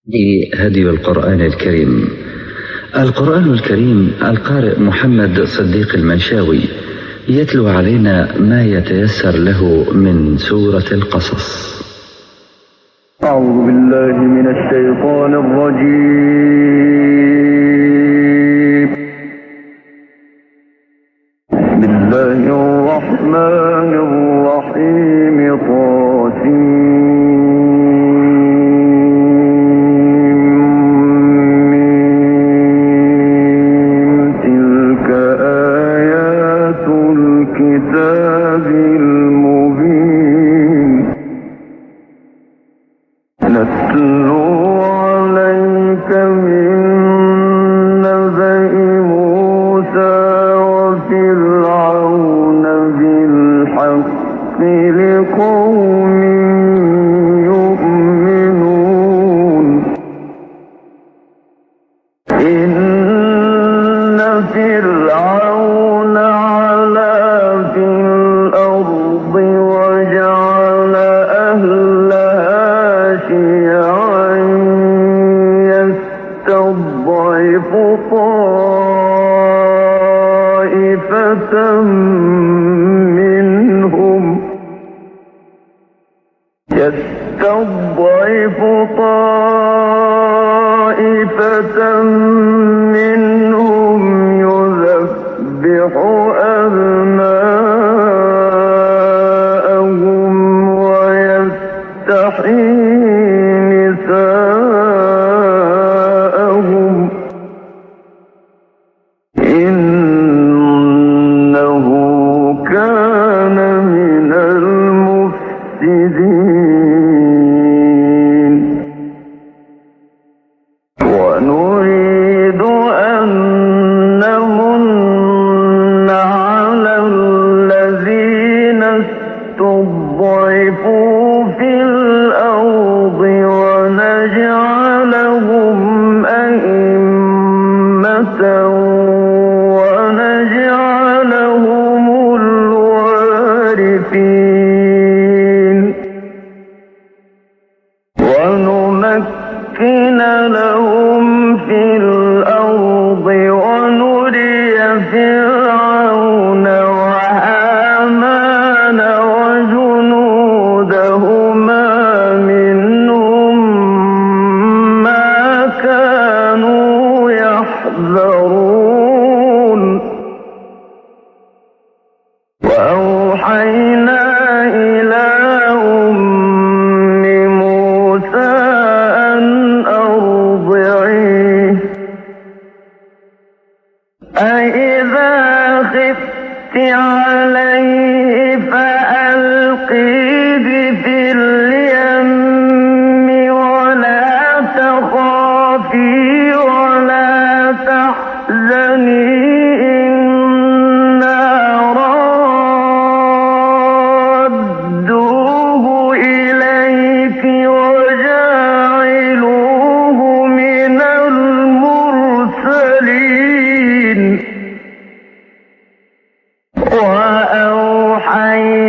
هدي القرآن الكريم. القرآن الكريم القارئ محمد صديق المنشاوي يتلو علينا ما يتيسر له من سورة القصص. أعوذ بالله من الشيطان الرجيم. بسم الله الرحمن الرحيم. تلك آيات الكتاب المبين. نتلو عليك من نبأ موسى وفرعون بالحق لقوم يؤمنون. إن فرعون علا في الأرض وجعل أهلها شيعا يستضعف طائفة منهم يذبح أبناءهم ويستحيي نساءهم. إنه كان من المفسدين. ونريد أن نمن على الذين استضعفوا في الأرض ونجعلهم أئمة ونجعلهم الوارثين. ونمكن لهم في الأرض ونري فرعون وهامان وجنودهما منهم ما كانوا يحذرون. وأوحينا إلى أم موسى أن أرضعيه فإذا خفت عليه فألقيه في اليم ولا تخافي ولا تحزني إنا رادوه إليك وجاعلوه من المرسلين. وأوحينا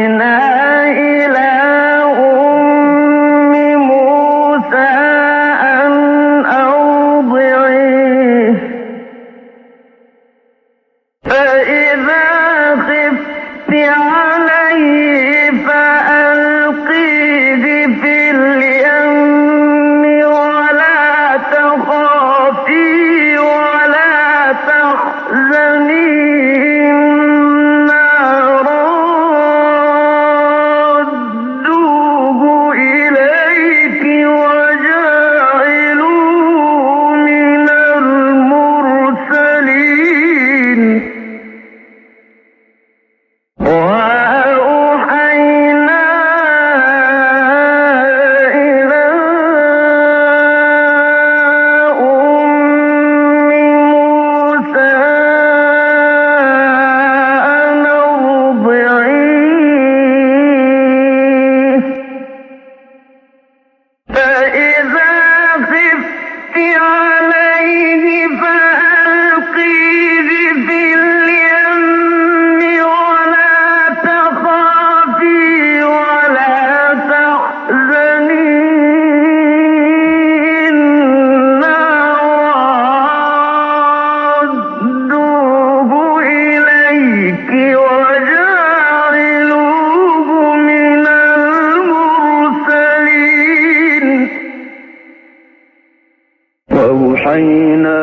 وأوحينا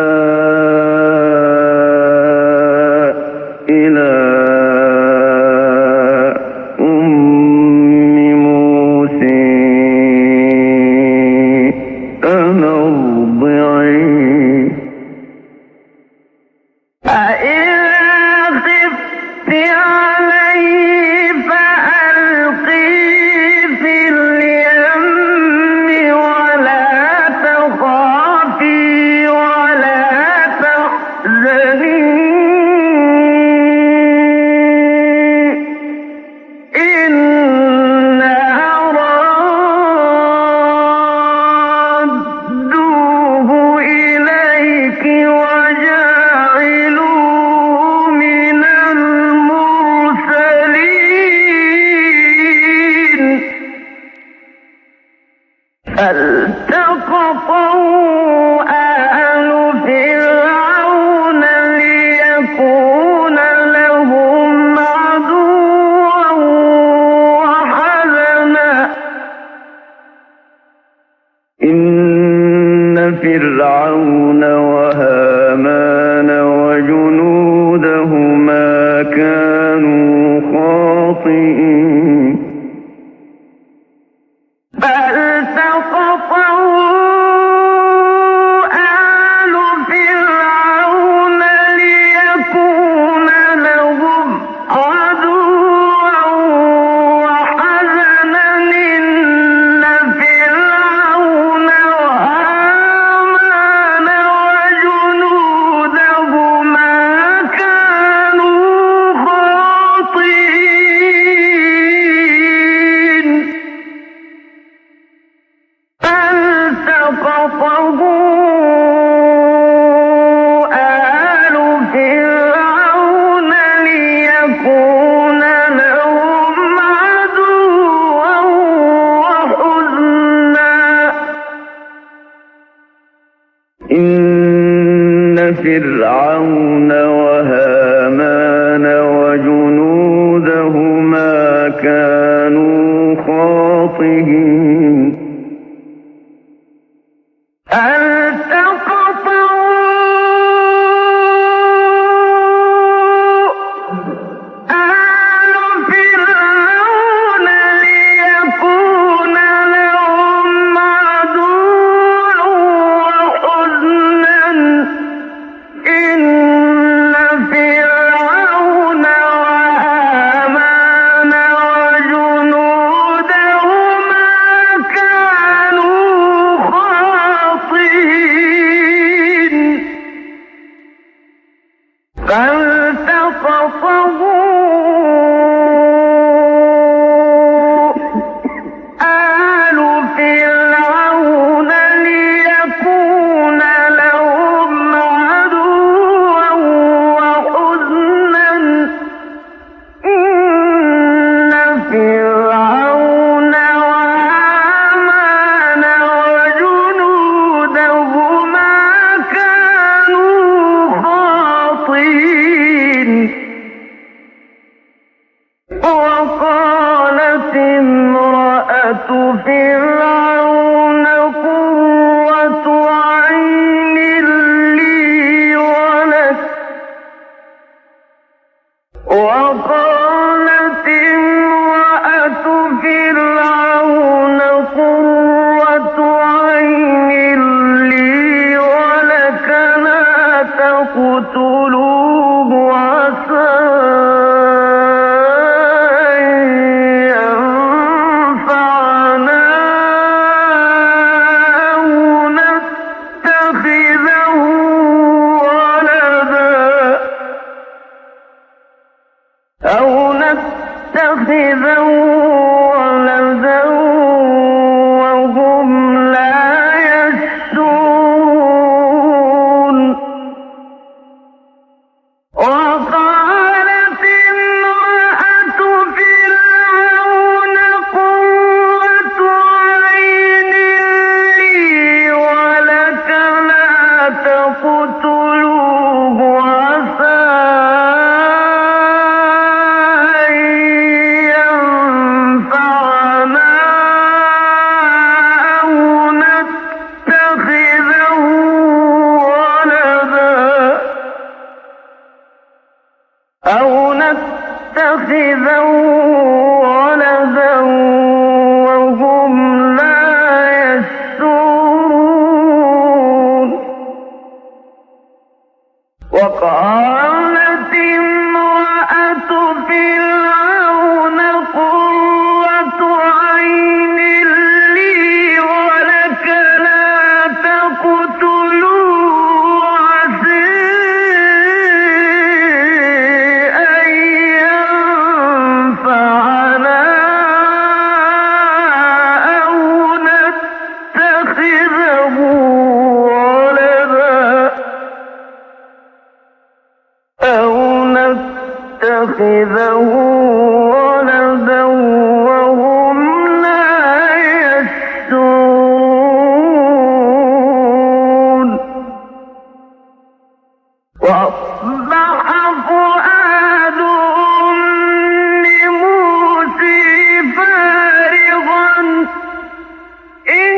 إلى أم موسى أن ارضعيه فإذا خفت عليه فألقيه في اليم ولا تخافي ولا تحزني إنا رادوه إليك وجاعلوه من المرسلين فالتقطه آل فرعون ليكون لهم عدوا وحزنا إن فرعون وهامان وجنودهما كانوا خاطئين فالتقطه آل فرعون ليكون لهم عدوا وحزنا إن فرعون وهامان وجنودهما كانوا خاطئين فالتقطه آل فرعون ليكون لهم عدوا وحزنا إن فرعون وهامان وجنودهما كانوا خاطئين التقطه آل فرعون ليكون لهم عدوا وحزنا إن فرعون وهامان وجنودهما كانوا خاطئين فالتقطه آل فرعون ليكون لهم عدوا وحزنا إن فرعون وهامان وجنودهما كانوا خاطئين وقالت امرأة فرعون قرة عين لي ولك وقالت امرأة فرعون قرة عين لي ولك لا تقتلوه عسى أن ينفعنا أو نتخذه ولدا وهم لا يشعرون وقالت امرأة فرعون قرة عين لي ولك لا تقتلوه عسى أن ينفعنا أو نتخذه وقالت امرأة فرعون قرة عين لي ولك لا تقتلوا عسى أن ينفعنا أو نتخذه ولدا وهم لا يشعرون وأصبح فؤاد أم موسى فارغا إن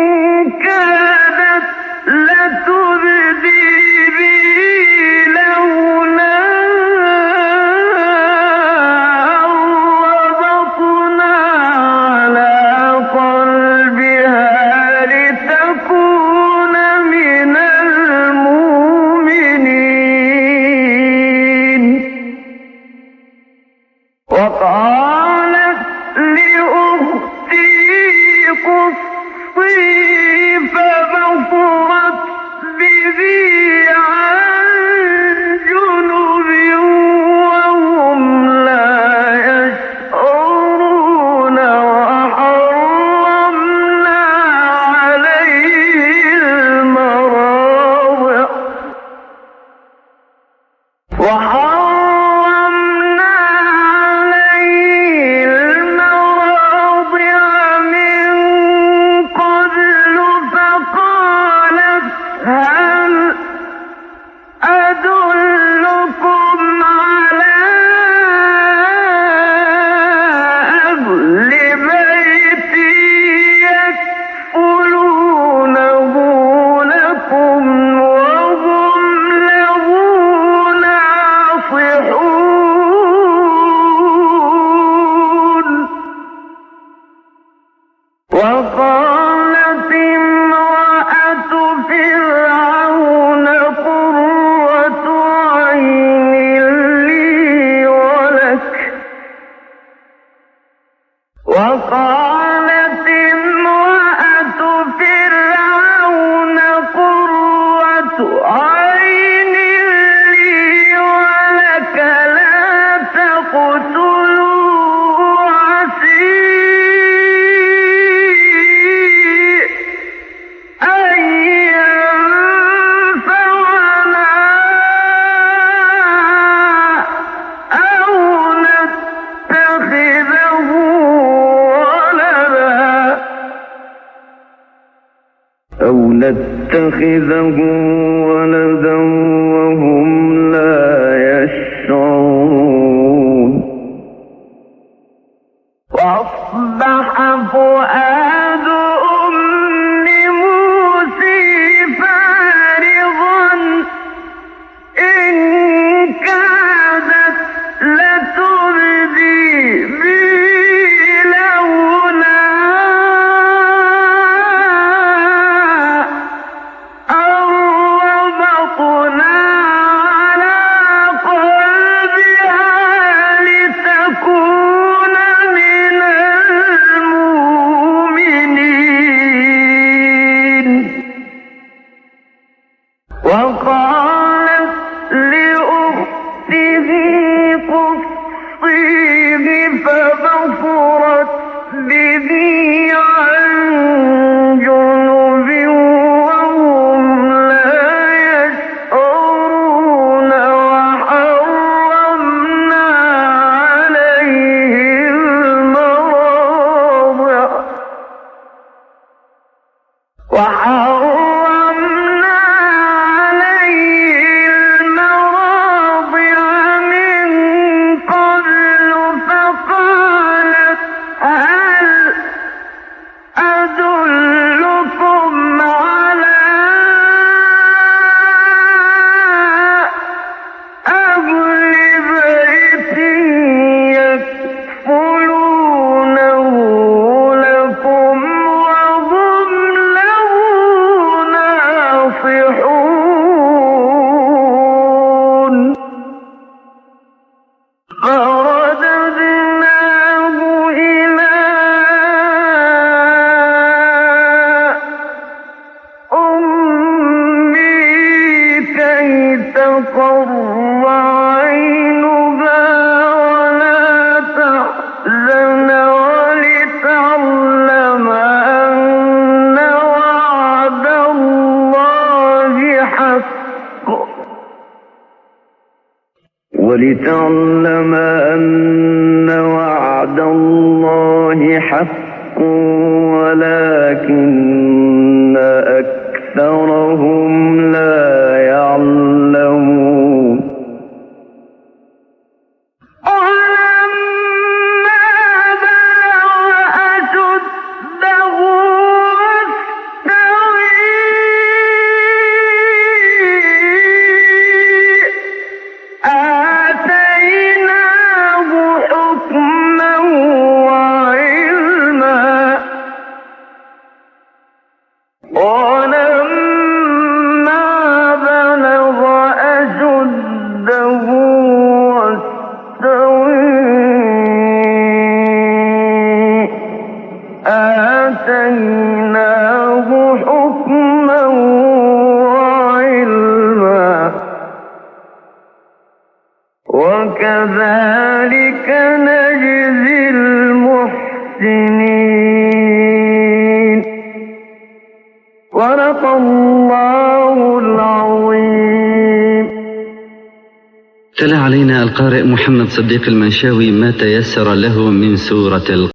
كادت لتبدي به لولا وقالت لأختي قصي فبصرت به عن جنب وهم لا يشعرون وحرمنا عليه المراضع من قبل فقالت هل أدلكم على أهل بيت يكفلونه لكم وهم له ناصحون وقالت امرأة فرعون قرة عين لي ولك وقالت امرأة فرعون قرة عين لي ولك لا تقتلوا عسى أن ينفعنا أو نتخذه ولدا وهم لا يشعرون وأصبح فؤاد أم موسى فارغا إن كادت لتبدي به لولا أن ربطنا على قلبها لتكون من المؤمنين وقالت لأخته قصيه فبصرت به عن جنب وهم لا يشعرون وحرمنا عليه المراضع وحرمنا عليه تقر عينها ولا تحزن ولتعلم أن وعد الله حق ولكن أكثرهم لا يعلمون ولما بلغ أشده آتيناه حكما وعلما ولما بلغ أشده واستوى آتيناه حكما وعلما وكذلك نجزي المحسنين صدق الله العظيم. تلا علينا القارئ محمد صديق المنشاوي ما تيسر له من سورة